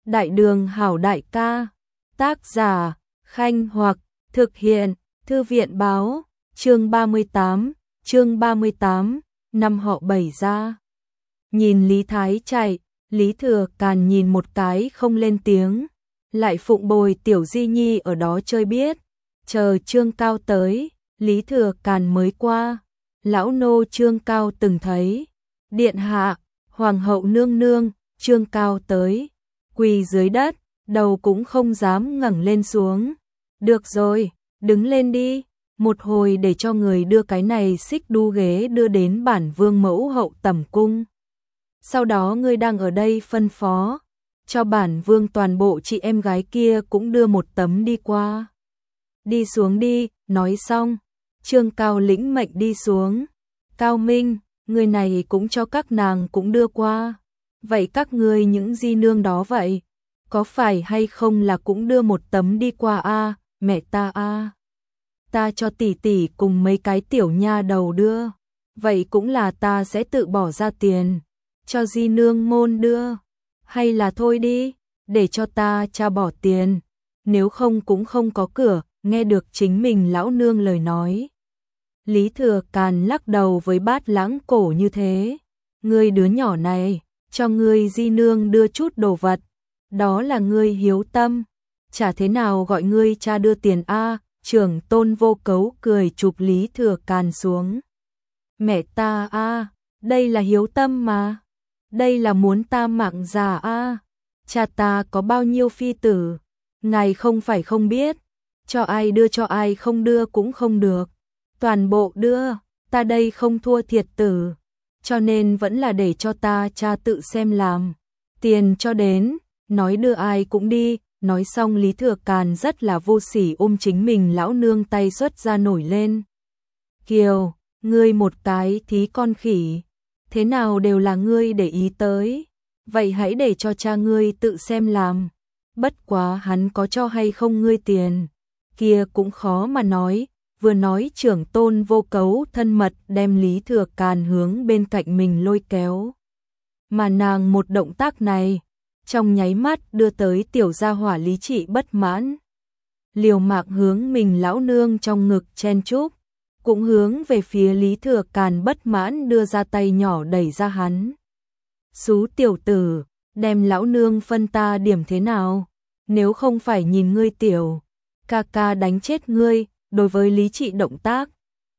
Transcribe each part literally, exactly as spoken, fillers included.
Đại đường hảo đại ca, tác giả, Khanh Hoặc, thực hiện, Thư viện báo, chương ba mươi tám, chương ba mươi tám, năm họ Bảy ra. Nhìn Lý Thái chạy, Lý Thừa Càn nhìn một cái không lên tiếng, lại phụng bồi Tiểu Di Nhi ở đó chơi biết, chờ Trương Cao tới, Lý Thừa Càn mới qua, lão nô Trương Cao từng thấy, điện hạ, hoàng hậu nương nương, Trương Cao tới, quỳ dưới đất, đầu cũng không dám ngẩng lên xuống. Được rồi, đứng lên đi, một hồi để cho người đưa cái này xích đu ghế đưa đến bản vương mẫu hậu tẩm cung. Sau đó ngươi đang ở đây phân phó, cho bản vương toàn bộ chị em gái kia cũng đưa một tấm đi qua. Đi xuống đi, nói xong, Trương Cao lĩnh mệnh đi xuống. Cao Minh, người này cũng cho các nàng cũng đưa qua. Vậy các ngươi những di nương đó vậy, có phải hay không là cũng đưa một tấm đi qua a, à, mẹ ta a. À. Ta cho tỷ tỷ cùng mấy cái tiểu nha đầu đưa, vậy cũng là ta sẽ tự bỏ ra tiền, cho di nương môn đưa, hay là thôi đi, để cho ta cha bỏ tiền, nếu không cũng không có cửa, nghe được chính mình lão nương lời nói. Lý Thừa Càn lắc đầu với Bát Lãng Cổ như thế, ngươi đứa nhỏ này, cho ngươi di nương đưa chút đồ vật, đó là ngươi hiếu tâm, chả thế nào gọi ngươi cha đưa tiền a. Trưởng Tôn Vô Cấu cười chụp Lý Thừa Càn xuống. Mẹ ta a, đây là hiếu tâm mà, đây là muốn ta mạng già a. Cha ta có bao nhiêu phi tử, ngài không phải không biết, cho ai đưa cho ai không đưa cũng không được, toàn bộ đưa, ta đây không thua thiệt tử, cho nên vẫn là để cho ta cha tự xem làm, tiền cho đến, nói đưa ai cũng đi. Nói xong Lý Thừa Càn rất là vô sỉ ôm chính mình lão nương tay xuất ra nổi lên. Kiều, ngươi một cái thí con khỉ, thế nào đều là ngươi để ý tới, vậy hãy để cho cha ngươi tự xem làm, bất quá hắn có cho hay không ngươi tiền, kia cũng khó mà nói. Vừa nói Trưởng Tôn Vô Cấu thân mật đem Lý Thừa Càn hướng bên cạnh mình lôi kéo. Mà nàng một động tác này, trong nháy mắt đưa tới tiểu gia hỏa Lý Trị bất mãn. Liều mạng hướng mình lão nương trong ngực chen chúc, cũng hướng về phía Lý Thừa Càn bất mãn đưa ra tay nhỏ đẩy ra hắn. Xú tiểu tử, đem lão nương phân ta điểm thế nào, nếu không phải nhìn ngươi tiểu, ca ca đánh chết ngươi. Đối với Lý Trị động tác,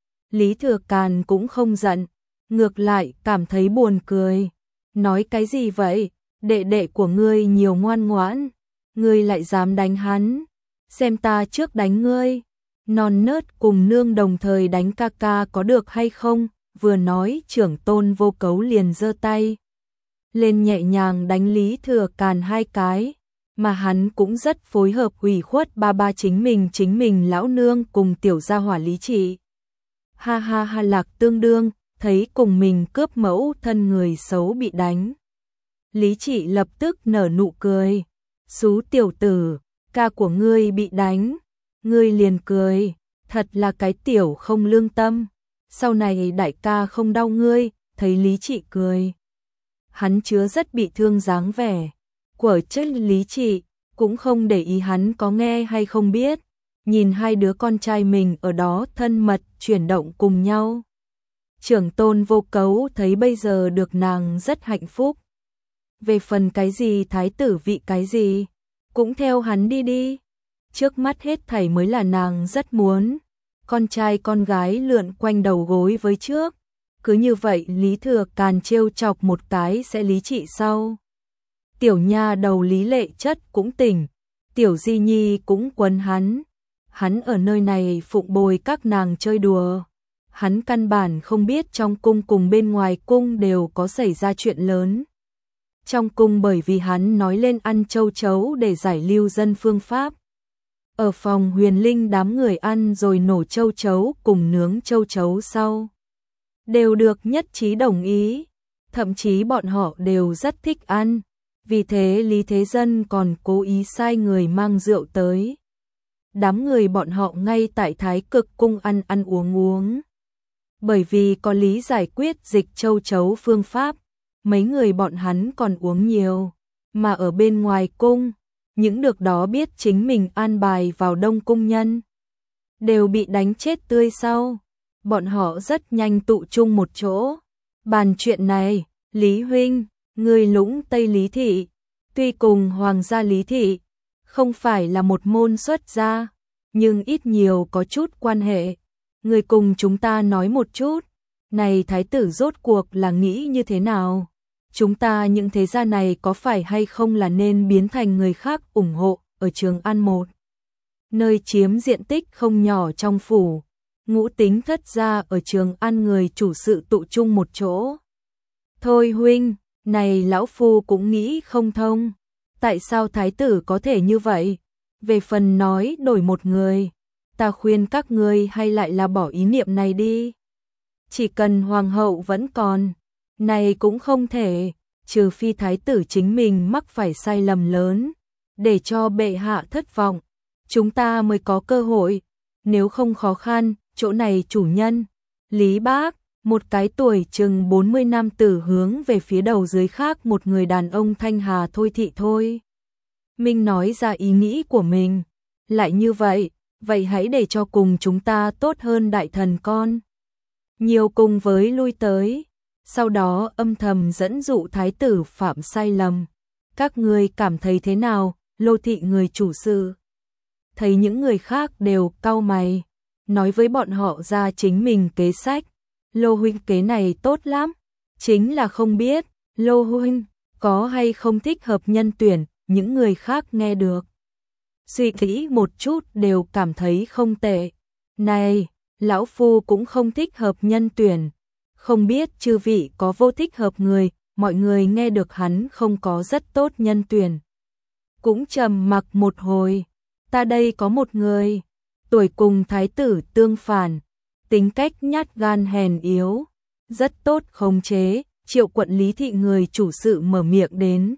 Lý Thừa Càn cũng không giận, ngược lại cảm thấy buồn cười. Nói cái gì vậy? Đệ đệ của ngươi nhiều ngoan ngoãn, ngươi lại dám đánh hắn, xem ta trước đánh ngươi. Non nớt cùng nương đồng thời đánh ca ca có được hay không? Vừa nói Trưởng Tôn Vô Cấu liền giơ tay lên nhẹ nhàng đánh Lý Thừa Càn hai cái, mà hắn cũng rất phối hợp ủy khuất ba ba chính mình chính mình lão nương cùng tiểu gia hỏa Lý Trị. Ha ha ha, Lạc Tương Đương thấy cùng mình cướp mẫu thân người xấu bị đánh, Lý Trị lập tức nở nụ cười. Xú tiểu tử, ca của ngươi bị đánh, ngươi liền cười, thật là cái tiểu không lương tâm, sau này đại ca không đau ngươi. Thấy Lý Trị cười, hắn chứa rất bị thương dáng vẻ của chất Lý Trị, cũng không để ý hắn có nghe hay không biết, nhìn hai đứa con trai mình ở đó thân mật chuyển động cùng nhau. Trưởng Tôn Vô Cấu thấy bây giờ được nàng rất hạnh phúc. Về phần cái gì thái tử vị cái gì, cũng theo hắn đi đi. Trước mắt hết thảy mới là nàng rất muốn. Con trai con gái lượn quanh đầu gối với trước. Cứ như vậy Lý Thừa Càn trêu chọc một cái sẽ Lý Trị sau. Tiểu nha đầu Lý Lệ Chất cũng tỉnh, Tiểu Di Nhi cũng quấn hắn. Hắn ở nơi này phụng bồi các nàng chơi đùa. Hắn căn bản không biết trong cung cùng bên ngoài cung đều có xảy ra chuyện lớn. Trong cung bởi vì hắn nói lên ăn châu chấu để giải lưu dân phương pháp. Ở phòng Huyền Linh đám người ăn rồi nổ châu chấu cùng nướng châu chấu sau, đều được nhất trí đồng ý, thậm chí bọn họ đều rất thích ăn. Vì thế Lý Thế Dân còn cố ý sai người mang rượu tới. Đám người bọn họ ngay tại Thái Cực cung ăn ăn uống uống. Bởi vì có lý giải quyết dịch châu chấu phương pháp, mấy người bọn hắn còn uống nhiều, mà ở bên ngoài cung, những được đó biết chính mình an bài vào Đông cung nhân, đều bị đánh chết tươi sau. Bọn họ rất nhanh tụ chung một chỗ, bàn chuyện này. Lý huynh, người Lũng Tây Lý Thị, tuy cùng Hoàng gia Lý Thị không phải là một môn xuất gia, nhưng ít nhiều có chút quan hệ. Người cùng chúng ta nói một chút, này thái tử rốt cuộc là nghĩ như thế nào? Chúng ta những thế gia này có phải hay không là nên biến thành người khác ủng hộ ở Trường An một, nơi chiếm diện tích không nhỏ trong phủ. Ngũ Tính thất gia ở Trường An người chủ sự tụ chung một chỗ. Thôi huynh, này lão phu cũng nghĩ không thông, tại sao thái tử có thể như vậy? Về phần nói đổi một người, ta khuyên các ngươi hay lại là bỏ ý niệm này đi. Chỉ cần hoàng hậu vẫn còn, này cũng không thể, trừ phi thái tử chính mình mắc phải sai lầm lớn, để cho bệ hạ thất vọng, chúng ta mới có cơ hội, nếu không khó khăn, chỗ này chủ nhân, Lý Bác, một cái tuổi chừng bốn mươi nam tử hướng về phía đầu dưới khác một người đàn ông thanh hà thôi thị thôi. Minh nói ra ý nghĩ của mình, lại như vậy, vậy hãy để cho cùng chúng ta tốt hơn đại thần con. Nhiều cùng với lui tới, sau đó âm thầm dẫn dụ thái tử phạm sai lầm. Các ngươi cảm thấy thế nào, Lô thị người chủ sự? Thấy những người khác đều cau mày, nói với bọn họ ra chính mình kế sách. Lô huynh kế này tốt lắm, chính là không biết, Lô huynh có hay không thích hợp nhân tuyển, những người khác nghe được. Suy nghĩ một chút đều cảm thấy không tệ. Này, lão phu cũng không thích hợp nhân tuyển, không biết chư vị có vô thích hợp người, mọi người nghe được hắn không có rất tốt nhân tuyển. Cũng trầm mặc một hồi, ta đây có một người, tuổi cùng thái tử tương phản, tính cách nhát gan hèn yếu, rất tốt khống chế. Triệu quận Lý thị người chủ sự mở miệng đến.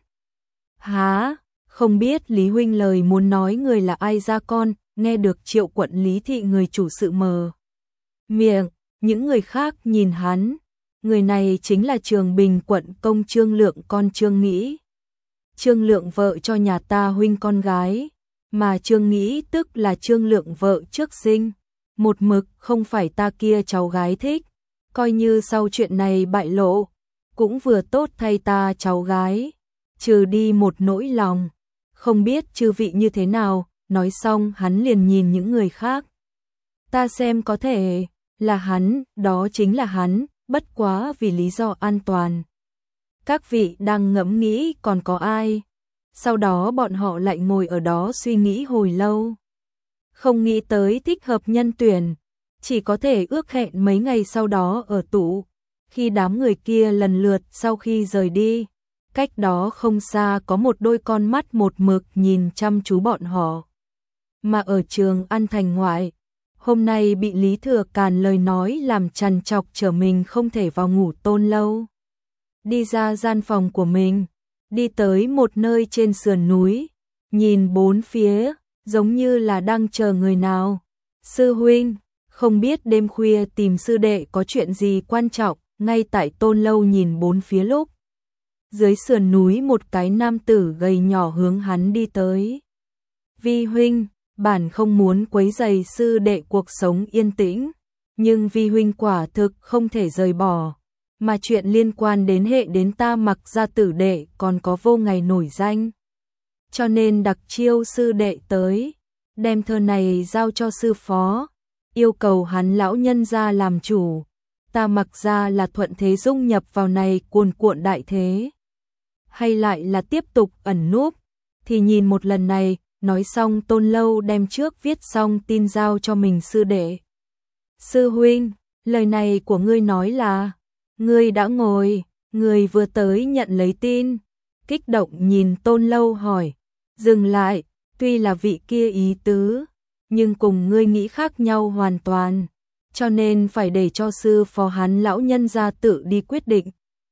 Há, không biết Lý huynh lời muốn nói người là ai ra con? Nghe được Triệu quận Lý thị người chủ sự mở miệng, những người khác nhìn hắn, người này chính là Trường Bình quận công Trương Lượng con Trương Nghĩ. Trương Lượng vợ cho nhà ta huynh con gái, mà Trương Nghĩ tức là Trương Lượng vợ trước sinh, một mực không phải ta kia cháu gái thích, coi như sau chuyện này bại lộ, cũng vừa tốt thay ta cháu gái, trừ đi một nỗi lòng, không biết chư vị như thế nào. Nói xong hắn liền nhìn những người khác. Ta xem có thể là hắn, đó chính là hắn, bất quá vì lý do an toàn. Các vị đang ngẫm nghĩ còn có ai? Sau đó bọn họ lại ngồi ở đó suy nghĩ hồi lâu. Không nghĩ tới thích hợp nhân tuyển, chỉ có thể ước hẹn mấy ngày sau đó ở tủ. Khi đám người kia lần lượt sau khi rời đi, cách đó không xa có một đôi con mắt một mực nhìn chăm chú bọn họ. Mà ở Trường An thành ngoại, hôm nay bị Lý Thừa Càn lời nói làm trằn trọc trở mình không thể vào ngủ Tôn Lâu. Đi ra gian phòng của mình, đi tới một nơi trên sườn núi, nhìn bốn phía, giống như là đang chờ người nào. Sư huynh, không biết đêm khuya tìm sư đệ có chuyện gì quan trọng. Ngay tại Tôn Lâu nhìn bốn phía lúc, dưới sườn núi một cái nam tử gầy nhỏ hướng hắn đi tới. Vi huynh, bản không muốn quấy rầy sư đệ cuộc sống yên tĩnh, nhưng vi huynh quả thực không thể rời bỏ, mà chuyện liên quan đến hệ đến ta Mặc gia tử đệ còn có vô ngày nổi danh. Cho nên đặc chiêu sư đệ tới, đem thơ này giao cho sư phó, yêu cầu hắn lão nhân gia làm chủ. Ta Mặc gia là thuận thế dung nhập vào này cuồn cuộn đại thế, hay lại là tiếp tục ẩn núp, thì nhìn một lần này. Nói xong Tôn Lâu đem trước viết xong tin giao cho mình sư đệ. Sư huynh, lời này của ngươi nói là, ngươi đã ngồi, người vừa tới nhận lấy tin. Kích động nhìn Tôn Lâu hỏi, dừng lại, tuy là vị kia ý tứ, nhưng cùng ngươi nghĩ khác nhau hoàn toàn, cho nên phải để cho sư phó hắn lão nhân gia tự đi quyết định.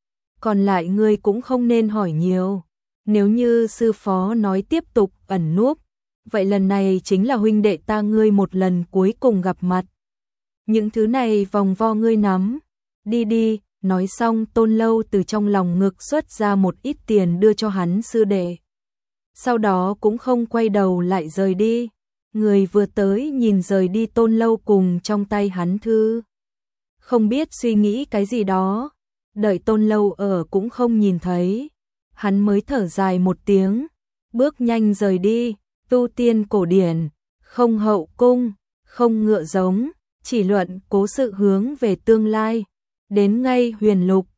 Còn lại ngươi cũng không nên hỏi nhiều. Nếu như sư phó nói tiếp tục ẩn núp, vậy lần này chính là huynh đệ ta ngươi một lần cuối cùng gặp mặt. Những thứ này vòng vo ngươi nắm, đi đi. Nói xong Tôn Lâu từ trong lòng ngực xuất ra một ít tiền đưa cho hắn sư đệ. sau đó cũng không quay đầu lại rời đi. Người vừa tới nhìn rời đi Tôn Lâu cùng trong tay hắn thư. Không biết suy nghĩ cái gì đó, đợi Tôn Lâu ở cũng không nhìn thấy. Hắn mới thở dài một tiếng, bước nhanh rời đi. Tu tiên cổ điển, không hậu cung, không ngựa giống, chỉ luận cố sự hướng về tương lai. Đến ngay huyền lục,